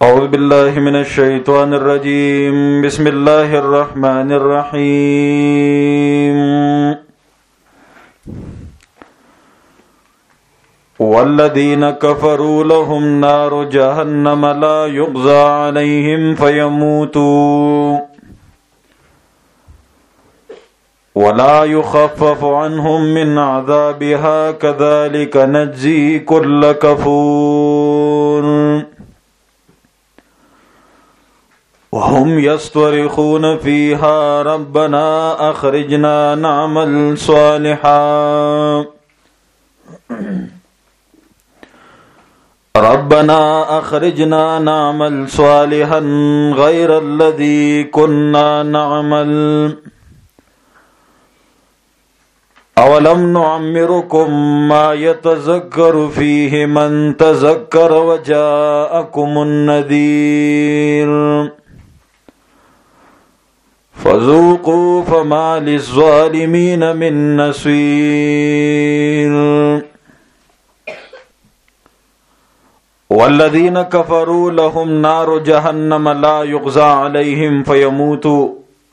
أعوذ بالله من الشيطان الرجيم بسم الله الرحمن الرحيم والذين كفروا لهم نار جهنم لا يقضى عليهم فيموتوا ولا يخفف عنهم من عذابها كذلك نجزي كل كفور وهم يصطرخون فيها ربنا أخرجنا نعمل صالحا ربنا أخرجنا نعمل صالحا غير الذي كنا نعمل أولم نعمركم ما يتذكر فيه من تذكر وجاءكم النذير فذوقوا فما للظالمين من نصير والذين كفروا لهم نار جهنم لا يقضى عليهم فيموتوا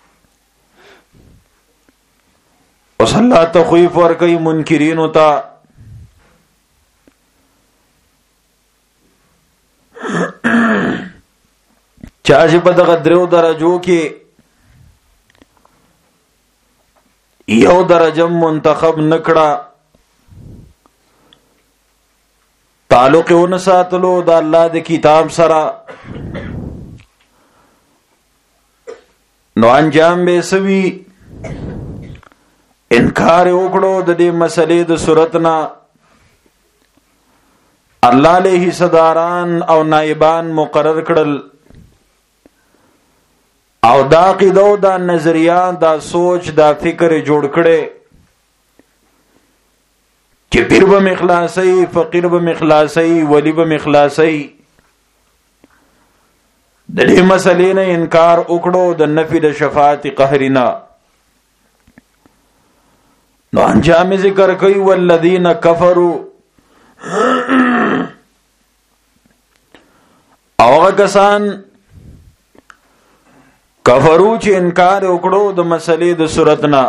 وصلا تخویف ورکی منکرینو تا چاچی پا دغا دریو درجو کی یو درجم منتخب نکڑا تعلق ونساتلو دا اللہ دی کتاب سرا نو انجام بے سوی انکار وکړو د دې مسلې د صورتنا الله له حصداران او نائبان مقرر کړل او دا عقیده او دا نظریه دا سوچ دا فکر جوړ کړي چې پیر به مخلاصي فقیر به مخلاصي ولی به مخلاصي د دې مسلې نه انکار وکړو د نفي د شفاعت قهرنا نو انجام ذکر کوي والذین کفروا او کسان کفرو چې انکار وکړو د مسلې د صورتنا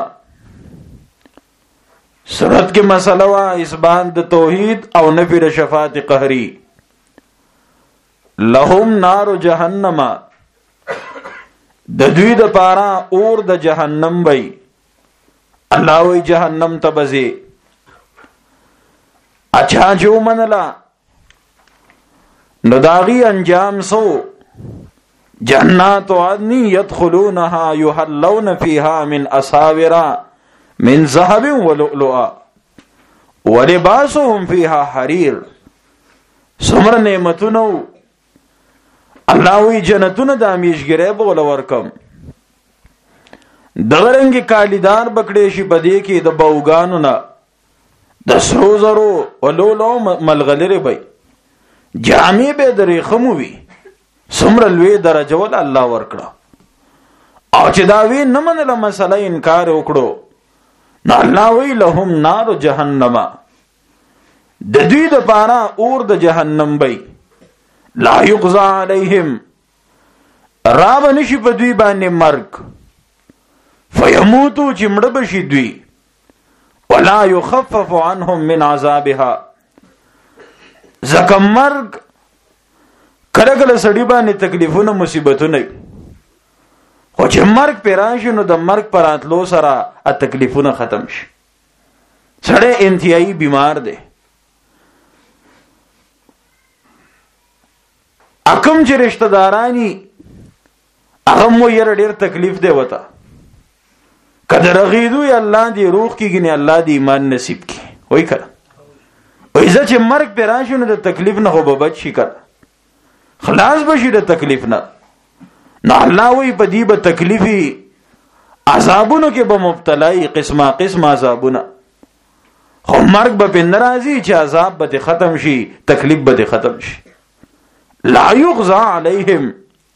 صورت کې مسله وا اثبات د توحید او نفی د شفاعت قهری لهم نار جهنم د دوی د پارا اور د جهنم وای اللہ وی جہنم تبزی اچھا جو منلا نداغی انجام سو جنات عدن يدخلونها يحلون فيها من اساور من ذهب ولؤلؤا ولباسهم فيها حرير سمر نعمتونو اللہ وی جنتون دامیش گرے بول ورکم دغرنگی کالیدار بکڑی شی بدی کی د باوگانو نا د سرو زرو ولولو ملغلر بی جامی بے دری خموی سمرلوی درجه ول الله ورکړه او چې داوی نمن له مسله انکار وکړو نو الله وی لهم نار جهنم د دوی د پارا اور د جهنم بی لا یقضى علیهم راب نشی په دوی باندې مرګ فیموتو چمڑ بشی دوی ولا یخفف عنهم من عذابها زکم مرگ کلکل سڑی بانی تکلیفون مصیبتون خو چه مرگ پیرانشی نو دا مرگ پر آتلو سرا تکلیفون ختم شی سڑے انتہائی بیمار دے اکم چه رشتہ دارانی اغم و یر دیر تکلیف دے وطا کدر غیدوی اللہ دی روح کی گنی اللہ دی ایمان نصیب کی وہی کرا ویزا چه مرگ پیرانشی نو دا تکلیف نہ ہو ببچ شی کرا خلاص بشی دا تکلیف نہ نو اللہ وی پا دی با تکلیفی عذابونو کے با مبتلائی قسمہ قسم عذابونا خو مرگ با پندر آزی چه عذاب با تی ختم شی تکلیف با تی ختم شی لا یغضا علیہم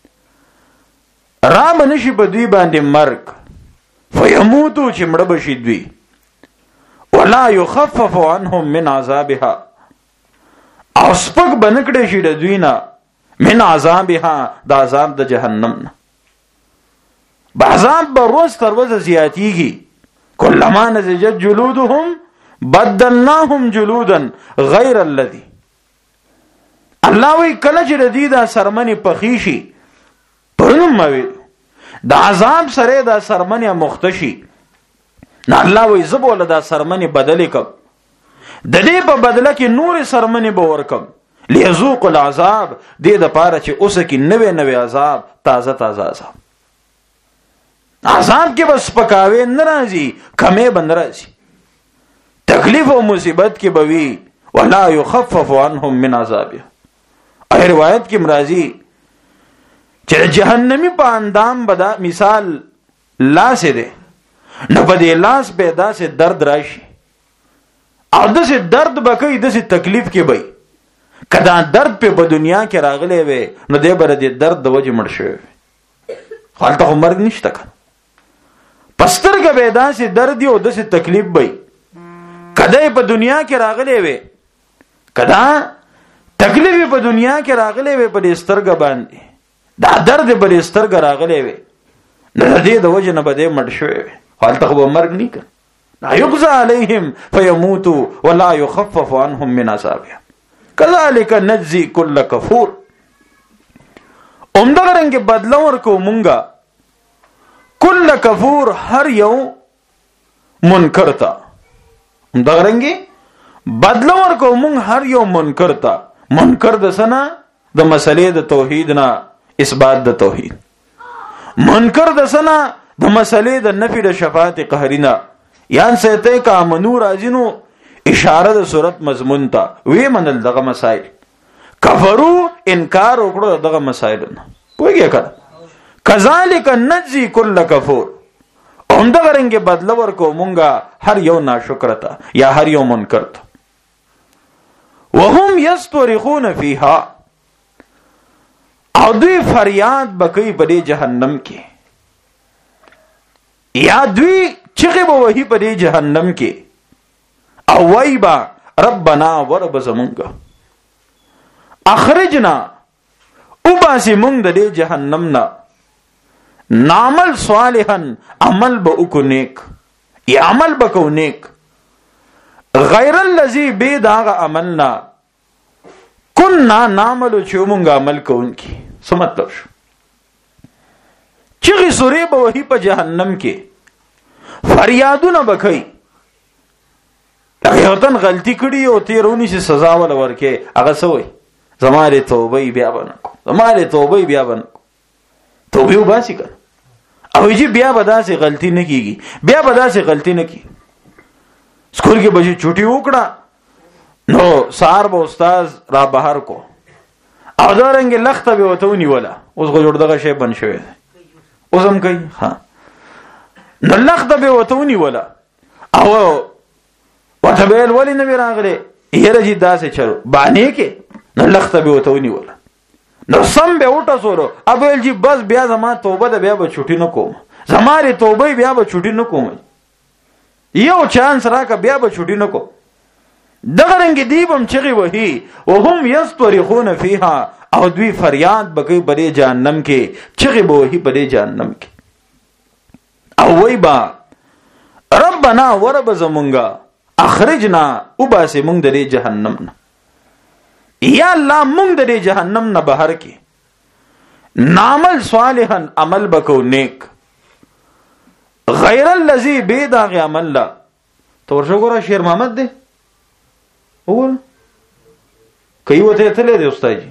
رام نشی پا دوی باندی مرگ فیموتو چمڑ بشی دوی ولا یخفف عنهم من عذابها او سپک بنکڑی شی دوینا من عذابها د عذاب د جهنم نه. عذاب به روز تر ورځې زیاتیږي. کلما نضجت جلودهم بدلناهم جلودا غیر الذي. الله وی کله چې د دې د سرمنې پخې شي پرون ما ویل د عذاب سره د سرمنې مختشي نه الله وی زبول د سرمنې بدلې کم د دې په بدله کې نور سرمنې به ورکم ليذوق العذاب دې د پاره چې اوس کې نوې نوې عذاب تازه تازه عذاب کې بس پکاوي ناراضي کمې بند راځي تکلیف او مصیبت کې بوي ولا يخفف عنهم من عذابه. ای روایت کې مرাজি چې جهنمی په اندام بدا مثال لاس دې نه په دې لاس به داسې درد راشي او داسې درد بکې داسې تکلیف کې وي کدا درد په دنیا کې راغلي وي نو دې بر دې درد د وجه مړ شوی خالته عمر نشته کنه پستر کې به داسې درد او داسې تکلیف وي کدا په دنیا کې راغلي وي کدا تکلیف په دنیا کې راغلي وي په دې سترګ باندې دا درد په دې سترګ راغلي وي نه دې د وجه نه بده مړ شوی خالته خو مرګ نه کنه لا يقضى عليهم فيموتوا ولا يخفف عنهم من عذابها كذلك نجزي كل كفور. اومدغرنګ بدلا ورکو مونږه کل کفور هر یو منکر تا. اومدغرنګ بدلا ورکو مونږ هر یو منکر تا. منکر د سنا د مسلې د توحید نه اثبات د توحید. منکر د سنا د مسلې د نفي د شفاعت قهرینا یان سهته کا منور ازینو اشاره د صورت مضمون تا وی منل دغه مسائل کفرو انکار وکړو دغه مسائل نه پوهیږي کړه کذالک نجزی کل کفور هم دغه رنګ بدل ورکو مونږه هر یو ناشکرتا یا هر یو منکر ته وهم یسترخون فیها او دوی فریاد بکئی په جهنم کې یا دوی چغه به وਹੀ په جهنم کې او وایبا ربنا ورب زمونږه اخرجنا او باسی مونږ د جهنم نه نعمل صالحا عمل به وکړو نیک یا عمل به کو نیک غیر الذی بيداغ عملنا كنا نعمل چې مونږ عمل کوونکی څه مطلب شو چغه سورې به وਹੀ په جهنم کې فریادونه بکئی هغه وطن غلطی کړي او تیرونی شي سزا ول ورکه هغه سوې زماره توبه بیا بنکو زماره توبه بیا بنکو توبه وباسي کړه او چې بیا بداسه غلطی نه کیږي بیا بداسه غلطی نه کی سکول کې بچي چټي وکړه نو سار به استاد را بهر کو او دا رنګ لخته به وته ونیولا اوس غو جوړ دغه شی بن شوی اوس هم کوي ها نو لخته به وته ونیولا او وته بیل ولی نه راغله یره جی داسې چلو باندې کې نو لخته به وته ونیولا نو سم به وټه سورو ابل جی بس بیا زما توبه ده بیا به چټي نه کوم زماره توبه بیا به چټي نه کوم یو چانس راکا بیا به چټي نه کوم دغه رنګ دیبم چغي وਹੀ وهم یسترخون فیها او دوی فریاد بکې بری جهنم کې چغي وਹੀ بری جهنم کې او وای با ربنا ورب زمونږه اخرجنا وباسه مونږ د جهنم نه یا الله مونږ د جهنم نه بهر کې نعمل صالحا عمل بکو نیک غیر الذی بيداغ عمل لا تو ورشو ګور شیر محمد دی وګور کوي وته تللی دی استاد جی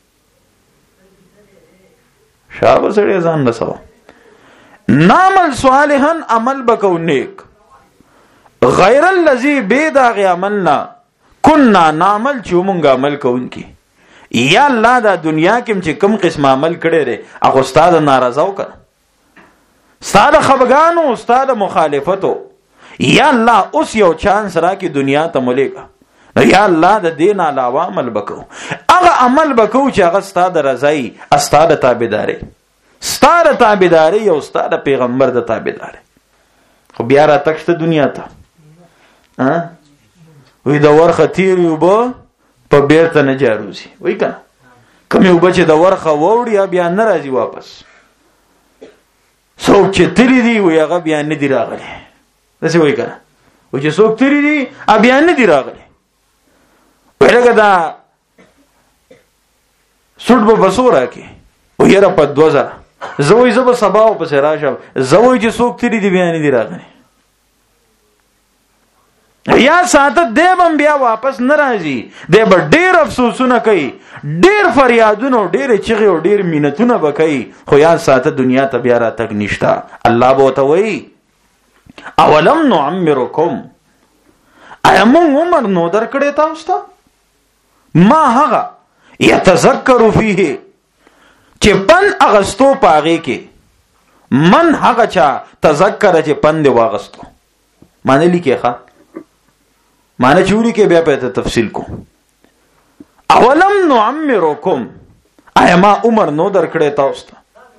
شابه سړی ځان بسو نعمل صالحا عمل بکو نیک غیر الذی بيداغ عملنا كنا نعمل چې مونږ عمل کوونکی یا الله دا دنیا کې چې کوم قسم عمل کړي لري هغه استاد ناراضه وکړه استاد خفګانو استاد مخالفتو یا الله اوس یو چانس را کې دنیا ته ملګا یا الله د دین علاوه عمل بکو هغه عمل بکو چې هغه استاد رضای استاد تابعداري ستاره تابعداري او استاد پیغمبر د تابعداري خو بیا را تکشته دنیا ته وی دا ورخه تیر یو به په بیرته نه جاروزی وی کنه کوم یو بچ د ورخه ووړي بیا نه راځي واپس څوک چې تللی دی وي هغه بیا نه دی راغلی داسې وایي که نه و چې څوک تللی دی بیا نه دی راغلی وایي لکه دا سوټ به بسو راکې و یاره په 2000 زه وایي زه به سبا ورپسې راشم زه وایي چې څوک تللی دی بیا نه دی راغلی یا ساعت دی بم بیا واپس نه راځي دی به ډېر افسوسونه کوي ډېر فریادونه او ډېرې چغې او ډېر مینتونه به کوي خو یا ساعت دنیا ته بیا راتګ نشته الله به ورته وایي اولم نعمرکم آیا موږ عمر نو درکړی تاسو ته ما هغه یتذکر فیه چې پند اغستو په هغې کې من هغه چا تذکر چې پند یې واغستو معنی لیکې ښه معنی چوری کې بیا په تفصیل کو اولم نعمرکم آیا ما عمر نو درکړی تاسو ته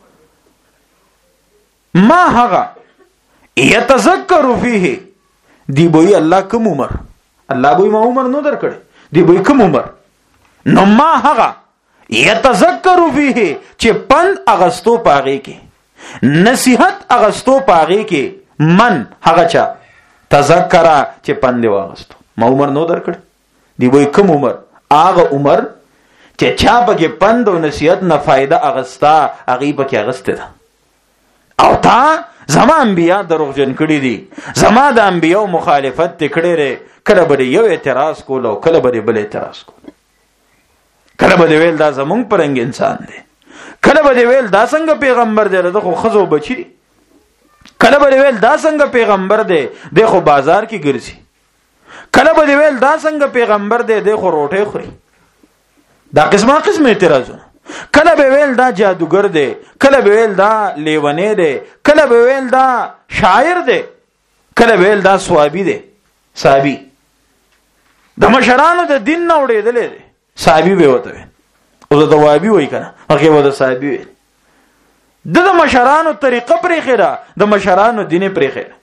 ما هغه یتذکر فیه دی بوئی الله کوم عمر الله بوئی ما عمر نو درکړی دی بوئی کوم عمر نو ما هغه یتذکر فیه چې پند اغستو پاغې کې نصیحت اغستو پاغې کې من هغه چا تذکر چې پند واغستو ما عمر نو درکړ دی وای کوم عمر هغه عمر چې چا پکې پند او نصیحت نه فائدہ اغستا هغه پکې اغسته ده او تا زما انبیا دروغجن کړي دي زما د انبیو مخالفت کړي لري کله به یو اعتراض کول او کله به بل اعتراض کول کله به ویل دا زمونږ پرنګ انسان دی کله به ویل دا څنګه پیغمبر دی د خو خزو بچی دی کله به ویل دا څنګه پیغمبر دی د خو بازار کې ګرځي کله به ویل دا څنګه پیغمبر دی د خو روټه خوري دا قسمه اعتراضونه کله به ویل دا جادوګر دی کله به ویل دا لیونی دی کله به ویل دا شاعر دی کله به ویل دا صحابي دی صحابي د مشرانو د دین نه وړېدل دی صحابي به وته او د وابي وای کنه هغه و د صحابي د مشرانو طریقه پرې خیره د مشرانو دین پرې خیره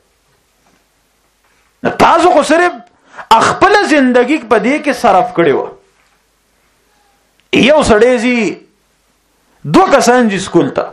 تاسو خو صرف خپل ژوندۍ په دې کې صرف کړی و یو سړی زی دو کسان جی سکول ته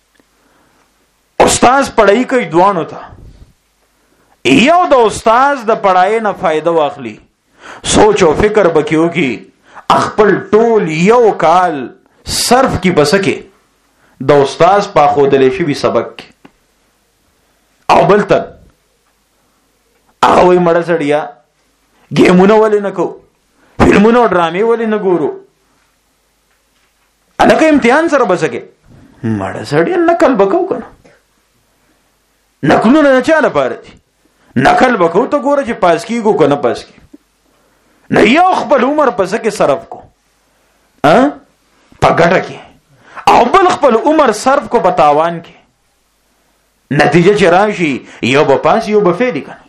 استاد پڑھائی کوي دوانو ته یو د استاد د پڑھائی نه فائدہ واخلي سوچ او فکر بکیو کی خپل ټول یو کال صرف کی بسکه د استاد په خودلې شي سبق او بلته هغه وي مړ سړیا گیمونه ولې نه کو فلمونه او ډرامې ولې نه ګورو الکه امتحان سره بسکه مړ سړیا نقل وکاو کنه نقلونه نه چاله پاره دي نقل وکاو ته ګوره چې پاس کیږي کنه پاس کی نه یو خپل عمر پس کې صرف کو په ګټه کې او بل خپل عمر صرف کو په تاوان کې نتیجه چې راشي یو به پاس یو به فیل کنه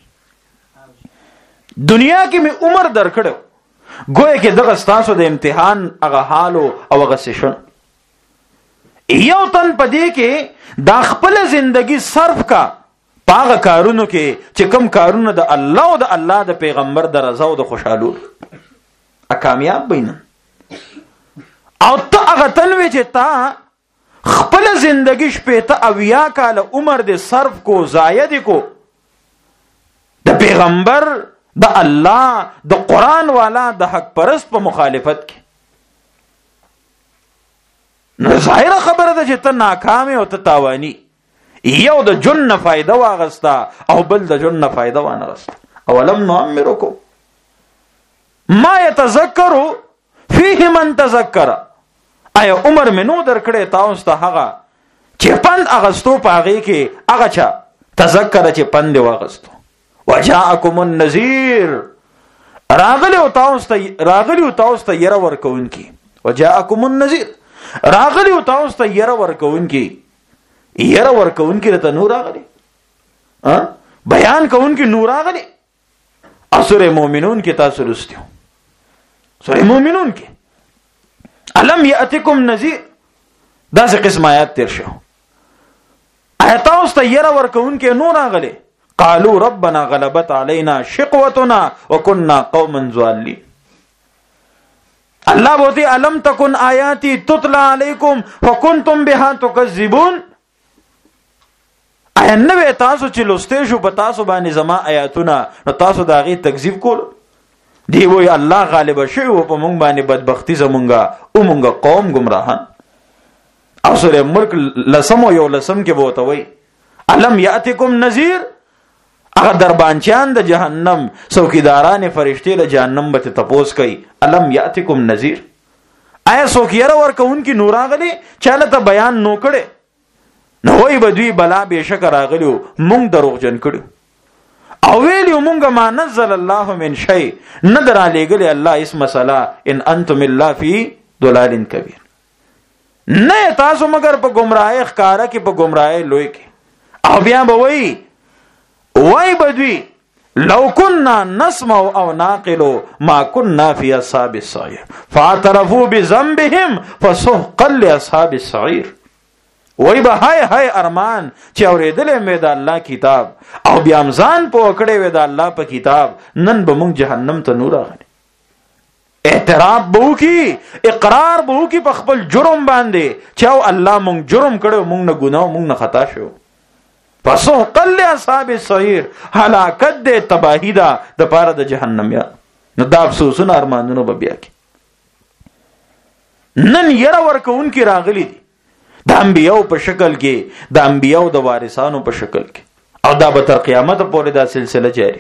دنیا کې می عمر درکړو گویا کې دغه ستاسو د امتحان هغه حال او هغه سیشن یو تن پدې کې دا خپل ژوندۍ صرف کا پاغه کارونو کې چې کم کارونه د الله او د الله د پیغمبر د رضا او د خوشحالو کامیاب بینن او ته هغه تنوي چې تا خپل ژوندۍ شپه ته اویا کال عمر د صرف کو زائد کو د پیغمبر د الله د قران والا د حق پرست په مخالفت کې نو ظاهر خبره ده چې ته ناکام او ته تاوانی یو د جن فائدہ واغستا او بل د جن فائدہ وانغستا اولم نعمرکم ما يتذکر فيه من تذکر آیا عمر منو درکړې تاسو ته هغه چې پند اغستو پاغې کې هغه چا تذکر چې پند واغستو وجاءکم النذیر راغلی او تاسو ته ير ورکوونکی وجاءکم النذیر راغلی او تاسو ته ير ورکوونکی ير ورکوونکی ته نور راغلی بیان کوونکی نور راغلی سورہ مومنون کې تاسو لستیو سورہ مومنون کې الم یاتکم نذیر دا څه قسم آیات تیر شو آیات تاسو ته ير ورکوونکی نور راغلی قالوا ربنا غلبت علينا شقوتنا وكنا قوما ضالين الله بوته الم تکن آیاتی تتلا علیکم فکنتم بها تکذبون. آیا نو تاسو چې لسته شو په تاسو باندې زما آیاتونه نو تاسو دا غي تکذیب کول؟ دی وای الله غالب شوی او په مونږ باندې بدبختی زمونږه او مونږه قوم گمراهان. او سورہ ملک لسم یو لسم کې بوته وای الم یاتکم نذیر. هغه دربانچیان د جهنم څوکیداران فرشتي د جهنم به تپوس کوي الم یاتکم نذیر. آیا څوک یې ورکون کی نور غلي چاله ته بیان نو کړي؟ نو وای بدوی بلا بشک راغلو مونږ دروغجن کړو او ویلو مونږه ما نزل الله من شيء ندر علیګل الله اس مساله ان انتم الا فی ضلال کبیر. نه تاسو مگر په گمراهی ښکارا کې په گمراهی لوی کې. او بیا به وای بدوی لو كنا نسمع او ناقل ما كنا في اصحاب السعير فاعترفوا بذنبهم فسحقا لاصحاب السعير. وای به هاي ارمان چې اورېدلې مې د الله کتاب او بیا امزان په وکړې وې د الله په کتاب نن به مونږ جهنم ته نور راغلي. اعتراف بو کی اقرار بو کی په خپل جرم باندې چې او الله مونږ جرم کړو مونږ نه ګناه مونږ نه خطا شو. پسو قل اصحاب السعير هلاکت دې تباہی دا د پاره د جهنم یا نو دا افسوسونه ارمانونه به بیا کی. نن یره ورکون کی راغلی دي د انبیاء په شکل کې د انبیاء د وارثانو په شکل کې او دا به تر قیامت پورې دا سلسله جاری.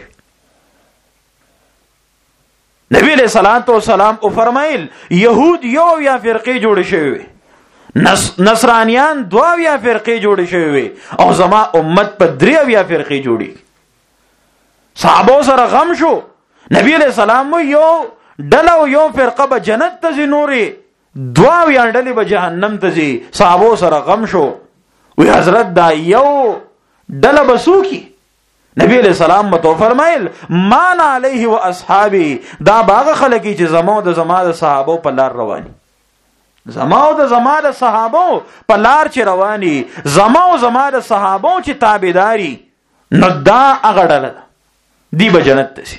نبی علیہ الصلوۃ والسلام او فرمایل يهود یو یا فرقه جوړ شوی نصرانیان دوا یا فرقه جوړ شوی او زما امت په درې یا فرقه جوړی. صحابه سره غم شو. نبی علیہ السلام یو ډله او یو فرقه به جنت ته ځنوري دوا یا ډلې به جهنم ته ځي. صحابه سره غم شو. وی حضرت دا یو ډله بسوکی. نبی علیہ السلام متو فرمایل مان علیه و اصحابی دا باغ خلکی چې زمو د زما د صحابه په لار رواني زمو د زما د صحابه په لار چې رواني زمو زما د صحابه چې تابعداري نو دا هغه ډله دی به جنت ته شي.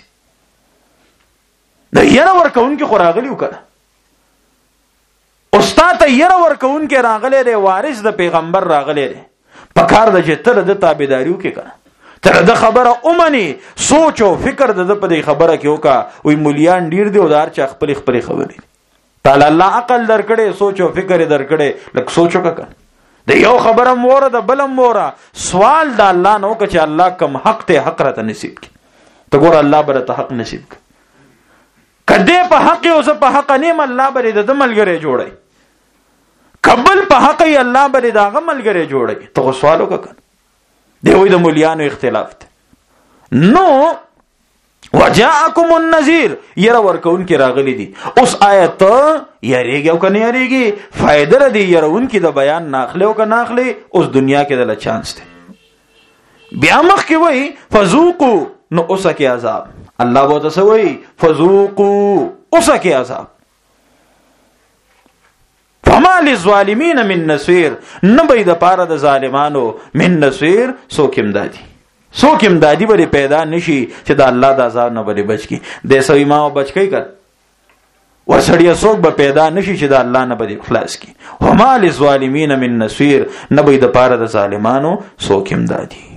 د یره ورکون کې خوراغلی وکړه استاد یره ورکون کې راغله دی وارث د پیغمبر راغله دی په کار د جتر د تابعداریو کې کړه تر د خبره اومني سوچ او فکر د په دې خبره کې وکا وی مولیان ډیر دی او دار چا خپل خبرې تعالی الله عقل درکړي سوچ او فکر درکړي لکه سوچ وکړه د یو خبره موره د بلم موره سوال د الله نو چې الله کم حق ته حق راته نصیب کړي ته ګور الله بر ته حق نصیب کړي کده په حق او زه په حق نیم الله بر د ملګری جوړي قبل په حق ای الله بر دا ملګری جوړي ته سوال وکړه دی وې د مولیانو اختلاف ته نو وجاءکم النذیر یره ورکون کې راغلی دي. اوس آیت یریږي او کنه یریږي فائدہ ردی يرون کې د بیان ناخله او کنه ناخله اوس دنیا کې د چانس ته بیا مخ کې وای فذوقوا نو اوس کې عذاب الله بو ته وای فذوقوا اوس کې عذاب فما للظالمین من نصير نبی د پاره د ظالمانو من نصير سوکم دادی سوکم دادی بری پیدا نشي چې د الله د عذاب نه بری بچ کی د سوي ما بچ کی کړ ورسړیا سوک به پیدا نشي چې د الله نه بری خلاص کی وما للظالمین من نصير نبی د پاره د ظالمانو سوکم دادی.